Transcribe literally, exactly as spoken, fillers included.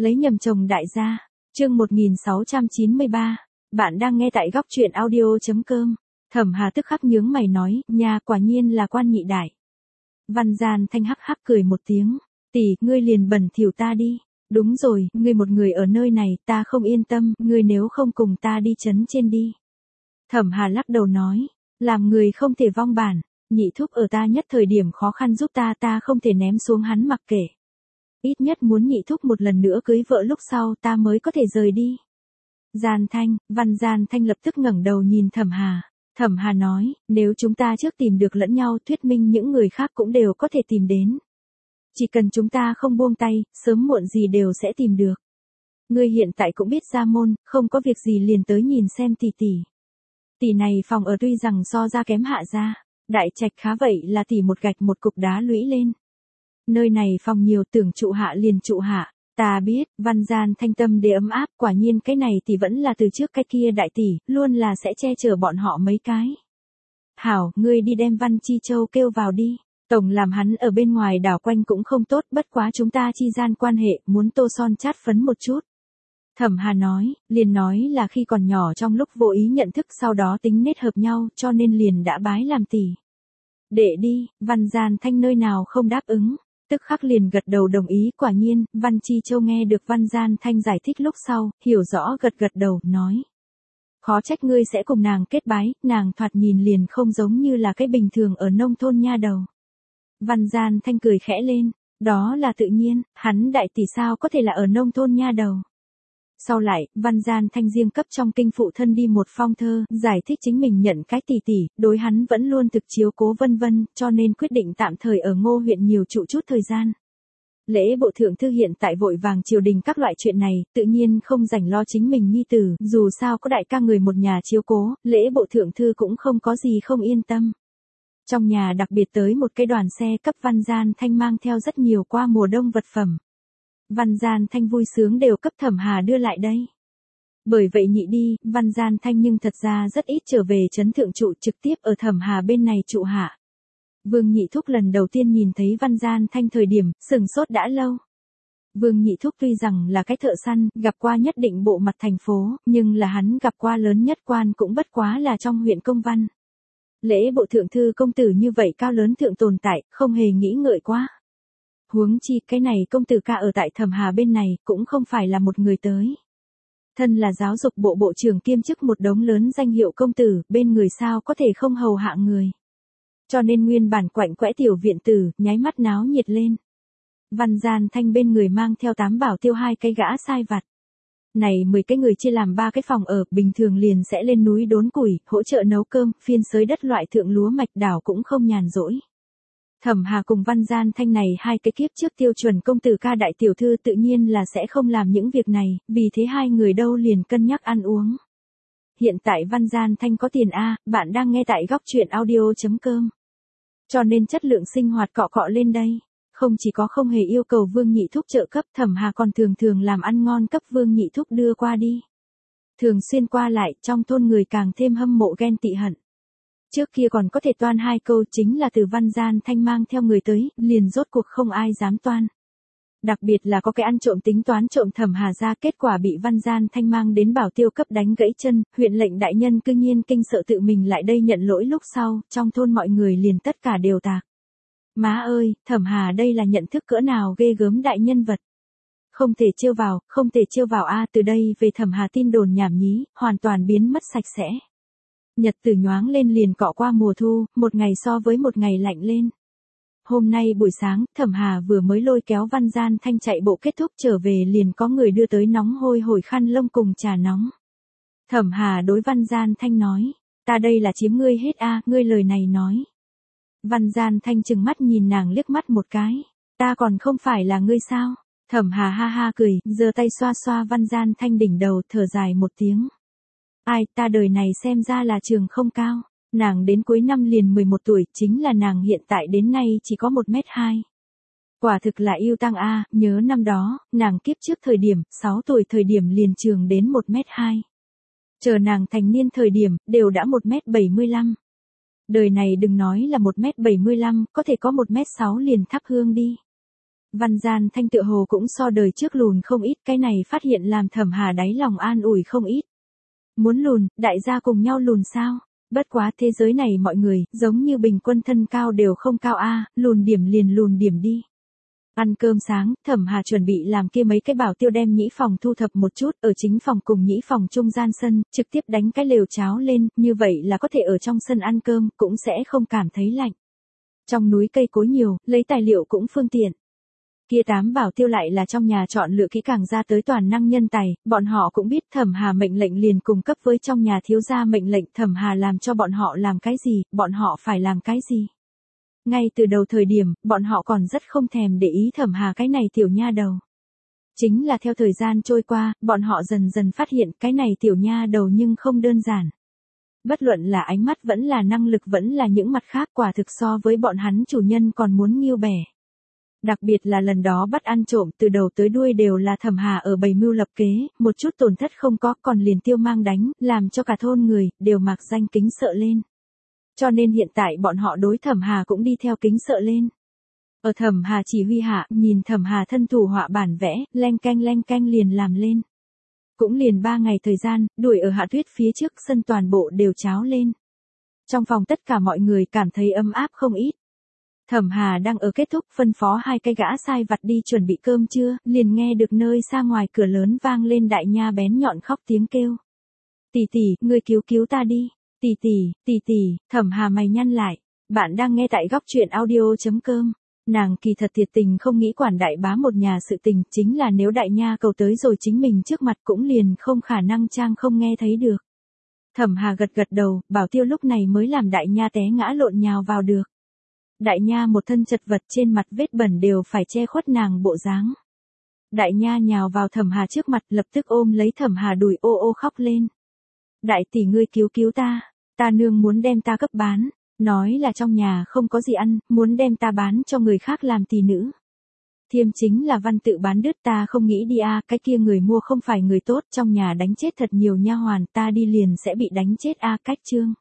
Lấy nhầm chồng đại gia. Chương một nghìn sáu trăm chín mươi ba. Bạn đang nghe tại góc truyện audio chấm com. Thẩm Hà tức khắc nhướng mày nói, nha, quả nhiên là quan nhị đại. Văn Gian Thanh hắc hắc cười một tiếng, tỷ, ngươi liền bẩn thỉu ta đi. Đúng rồi, ngươi một người ở nơi này, ta không yên tâm, ngươi nếu không cùng ta đi trấn trên đi. Thẩm Hà lắc đầu nói, làm người không thể vong bản, nhị thúc ở ta nhất thời điểm khó khăn giúp ta, ta không thể ném xuống hắn mặc kệ. Ít nhất muốn nhị thúc một lần nữa cưới vợ lúc sau ta mới có thể rời đi. Gian Thanh, Văn Gian Thanh lập tức ngẩng đầu nhìn Thẩm Hà. Thẩm Hà nói, nếu chúng ta trước tìm được lẫn nhau, thuyết minh những người khác cũng đều có thể tìm đến. Chỉ cần chúng ta không buông tay, sớm muộn gì đều sẽ tìm được. Ngươi hiện tại cũng biết ra môn, không có việc gì liền tới nhìn xem tỷ tỷ. Tỷ này phòng ở tuy rằng so ra kém Hạ gia, đại trạch khá vậy là tỷ một gạch một cục đá lũy lên. Nơi này phòng nhiều, tưởng trụ hạ liền trụ hạ. Ta biết, Văn Gian Thanh tâm để ấm áp, quả nhiên cái này thì vẫn là từ trước cái kia đại tỷ, luôn là sẽ che chở bọn họ mấy cái. Hảo, ngươi đi đem Văn Chi Châu kêu vào đi, tổng làm hắn ở bên ngoài đảo quanh cũng không tốt, bất quá chúng ta chi gian quan hệ, muốn tô son chát phấn một chút. Thẩm Hà nói, liền nói là khi còn nhỏ trong lúc vô ý nhận thức sau đó tính nết hợp nhau, cho nên liền đã bái làm tỷ. Đệ đi, Văn Gian Thanh nơi nào không đáp ứng. Tức khắc liền gật đầu đồng ý, quả nhiên, Văn Chi Châu nghe được Văn Gian Thanh giải thích lúc sau, hiểu rõ gật gật đầu, nói. Khó trách ngươi sẽ cùng nàng kết bái, nàng thoạt nhìn liền không giống như là cái bình thường ở nông thôn nha đầu. Văn Gian Thanh cười khẽ lên, đó là tự nhiên, hắn đại tỷ sao có thể là ở nông thôn nha đầu. Sau lại, Văn Gian Thanh riêng cấp trong kinh phụ thân đi một phong thơ, giải thích chính mình nhận cái tỷ tỷ, đối hắn vẫn luôn thực chiếu cố vân vân, cho nên quyết định tạm thời ở Ngô huyện nhiều trụ chút thời gian. Lễ bộ thượng thư hiện tại vội vàng triều đình các loại chuyện này, tự nhiên không rảnh lo chính mình nhi tử, dù sao có đại ca người một nhà chiếu cố, lễ bộ thượng thư cũng không có gì không yên tâm. Trong nhà đặc biệt tới một cái đoàn xe cấp Văn Gian Thanh mang theo rất nhiều qua mùa đông vật phẩm. Văn Gian Thanh vui sướng đều cấp Thẩm Hà đưa lại đây. Bởi vậy nhị đi, Văn Gian Thanh nhưng thật ra rất ít trở về trấn thượng trụ, trực tiếp ở Thẩm Hà bên này trụ hạ. Vương Nhị Thúc lần đầu tiên nhìn thấy Văn Gian Thanh thời điểm, sừng sốt đã lâu. Vương Nhị Thúc tuy rằng là cái thợ săn, gặp qua nhất định bộ mặt thành phố, nhưng là hắn gặp qua lớn nhất quan cũng bất quá là trong huyện Công Văn. Lễ bộ thượng thư công tử như vậy cao lớn thượng tồn tại, không hề nghĩ ngợi quá. Huống chi cái này công tử ca ở tại Thẩm Hà bên này cũng không phải là một người tới. Thân là giáo dục bộ bộ trưởng kiêm chức một đống lớn danh hiệu công tử, bên người sao có thể không hầu hạ người. Cho nên nguyên bản quạnh quẽ tiểu viện tử, nháy mắt náo nhiệt lên. Văn Gian Thanh bên người mang theo tám bảo tiêu hai cái gã sai vặt. Này mười cái người chia làm ba cái phòng ở, bình thường liền sẽ lên núi đốn củi, hỗ trợ nấu cơm, phiên xới đất loại thượng lúa mạch đảo cũng không nhàn rỗi. Thẩm Hà cùng Văn Gian Thanh này hai cái kiếp trước tiêu chuẩn công tử ca đại tiểu thư tự nhiên là sẽ không làm những việc này, vì thế hai người đâu liền cân nhắc ăn uống. Hiện tại Văn Gian Thanh có tiền A, bạn đang nghe tại góc truyện audio chấm com. Cho nên chất lượng sinh hoạt cọ cọ lên đây. Không chỉ có không hề yêu cầu Vương Nhị Thúc trợ cấp, Thẩm Hà còn thường thường làm ăn ngon cấp Vương Nhị Thúc đưa qua đi. Thường xuyên qua lại, trong thôn người càng thêm hâm mộ ghen tị hận. Trước kia còn có thể toan hai câu, chính là từ Văn Gian Thanh mang theo người tới, liền rốt cuộc không ai dám toan. Đặc biệt là có cái ăn trộm tính toán trộm Thẩm Hà ra, kết quả bị Văn Gian Thanh mang đến bảo tiêu cấp đánh gãy chân, huyện lệnh đại nhân cư nhiên kinh sợ tự mình lại đây nhận lỗi lúc sau, trong thôn mọi người liền tất cả đều tạc. Má ơi, Thẩm Hà đây là nhận thức cỡ nào ghê gớm đại nhân vật. Không thể trêu vào, không thể trêu vào a, từ đây về Thẩm Hà tin đồn nhảm nhí, hoàn toàn biến mất sạch sẽ. Nhật tử nhoáng lên liền cọ qua mùa thu, một ngày so với một ngày lạnh lên. Hôm nay buổi sáng, Thẩm Hà vừa mới lôi kéo Văn Gian Thanh chạy bộ kết thúc trở về liền có người đưa tới nóng hôi hổi khăn lông cùng trà nóng. Thẩm Hà đối Văn Gian Thanh nói, ta đây là chiếm ngươi hết a, ngươi lời này nói. Văn Gian Thanh trừng mắt nhìn nàng liếc mắt một cái, ta còn không phải là ngươi sao? Thẩm Hà ha ha cười, giơ tay xoa xoa Văn Gian Thanh đỉnh đầu, thở dài một tiếng. Ai, ta đời này xem ra là trường không cao. Nàng đến cuối năm liền mười một tuổi, chính là nàng hiện tại đến nay chỉ có một mét hai. Quả thực là yêu tăng a, nhớ năm đó, nàng kiếp trước thời điểm, sáu tuổi thời điểm liền trường đến một mét hai. Chờ nàng thành niên thời điểm, đều đã một mét bảy mươi lăm. Đời này đừng nói là một mét bảy mươi lăm, có thể có một mét sáu liền thắp hương đi. Văn Gian Thanh tựa hồ cũng so đời trước lùn không ít, cái này phát hiện làm Thẩm Hà đáy lòng an ủi không ít. Muốn lùn, đại gia cùng nhau lùn sao? Bất quá thế giới này mọi người, giống như bình quân thân cao đều không cao a, lùn điểm liền lùn điểm đi. Ăn cơm sáng, Thẩm Hà chuẩn bị làm kia mấy cái bảo tiêu đem nhĩ phòng thu thập một chút, ở chính phòng cùng nhĩ phòng trung gian sân, trực tiếp đánh cái lều cháo lên, như vậy là có thể ở trong sân ăn cơm, cũng sẽ không cảm thấy lạnh. Trong núi cây cối nhiều, lấy tài liệu cũng phương tiện. Kia tám bảo tiêu lại là trong nhà chọn lựa kỹ càng ra tới toàn năng nhân tài, bọn họ cũng biết Thẩm Hà mệnh lệnh liền cung cấp với trong nhà thiếu gia mệnh lệnh Thẩm Hà làm cho bọn họ làm cái gì, bọn họ phải làm cái gì. Ngay từ đầu thời điểm, bọn họ còn rất không thèm để ý Thẩm Hà cái này tiểu nha đầu. Chính là theo thời gian trôi qua, bọn họ dần dần phát hiện cái này tiểu nha đầu nhưng không đơn giản. Bất luận là ánh mắt vẫn là năng lực vẫn là những mặt khác, quả thực so với bọn hắn chủ nhân còn muốn nghiêu bẻ. Đặc biệt là lần đó bắt ăn trộm, từ đầu tới đuôi đều là Thẩm Hà ở bày mưu lập kế, một chút tổn thất không có, còn liền tiêu mang đánh, làm cho cả thôn người đều mạc danh kính sợ lên. Cho nên hiện tại bọn họ đối Thẩm Hà cũng đi theo kính sợ lên. Ở Thẩm Hà chỉ huy hạ, nhìn Thẩm Hà thân thủ họa bản vẽ, leng canh leng canh liền làm lên. Cũng liền ba ngày thời gian, đuổi ở Hạ Tuyết phía trước sân toàn bộ đều cháo lên. Trong phòng tất cả mọi người cảm thấy ấm áp không ít. Thẩm Hà đang ở kết thúc phân phó hai cái gã sai vặt đi chuẩn bị cơm trưa, liền nghe được nơi xa ngoài cửa lớn vang lên đại nha bén nhọn khóc tiếng kêu. Tỷ tỷ, ngươi cứu cứu ta đi. Tỷ tỷ, tỷ tỷ, Thẩm Hà mày nhăn lại. Bạn đang nghe tại góc truyện audio chấm com. Nàng kỳ thật thiệt tình không nghĩ quản đại bá một nhà sự tình, chính là nếu đại nha cầu tới rồi chính mình trước mặt cũng liền không khả năng trang không nghe thấy được. Thẩm Hà gật gật đầu, bảo tiêu lúc này mới làm đại nha té ngã lộn nhào vào được. Đại nha một thân chật vật, trên mặt vết bẩn đều phải che khuất nàng bộ dáng. Đại nha nhào vào Thẩm Hà trước mặt, lập tức ôm lấy Thẩm Hà đùi ô ô khóc lên. Đại tỷ, ngươi cứu cứu ta, ta nương muốn đem ta cấp bán, nói là trong nhà không có gì ăn, muốn đem ta bán cho người khác làm tỷ nữ. Thiêm chính là văn tự bán đứt, ta không nghĩ đi a, cái kia người mua không phải người tốt, trong nhà đánh chết thật nhiều nha hoàn, ta đi liền sẽ bị đánh chết a, cách chương.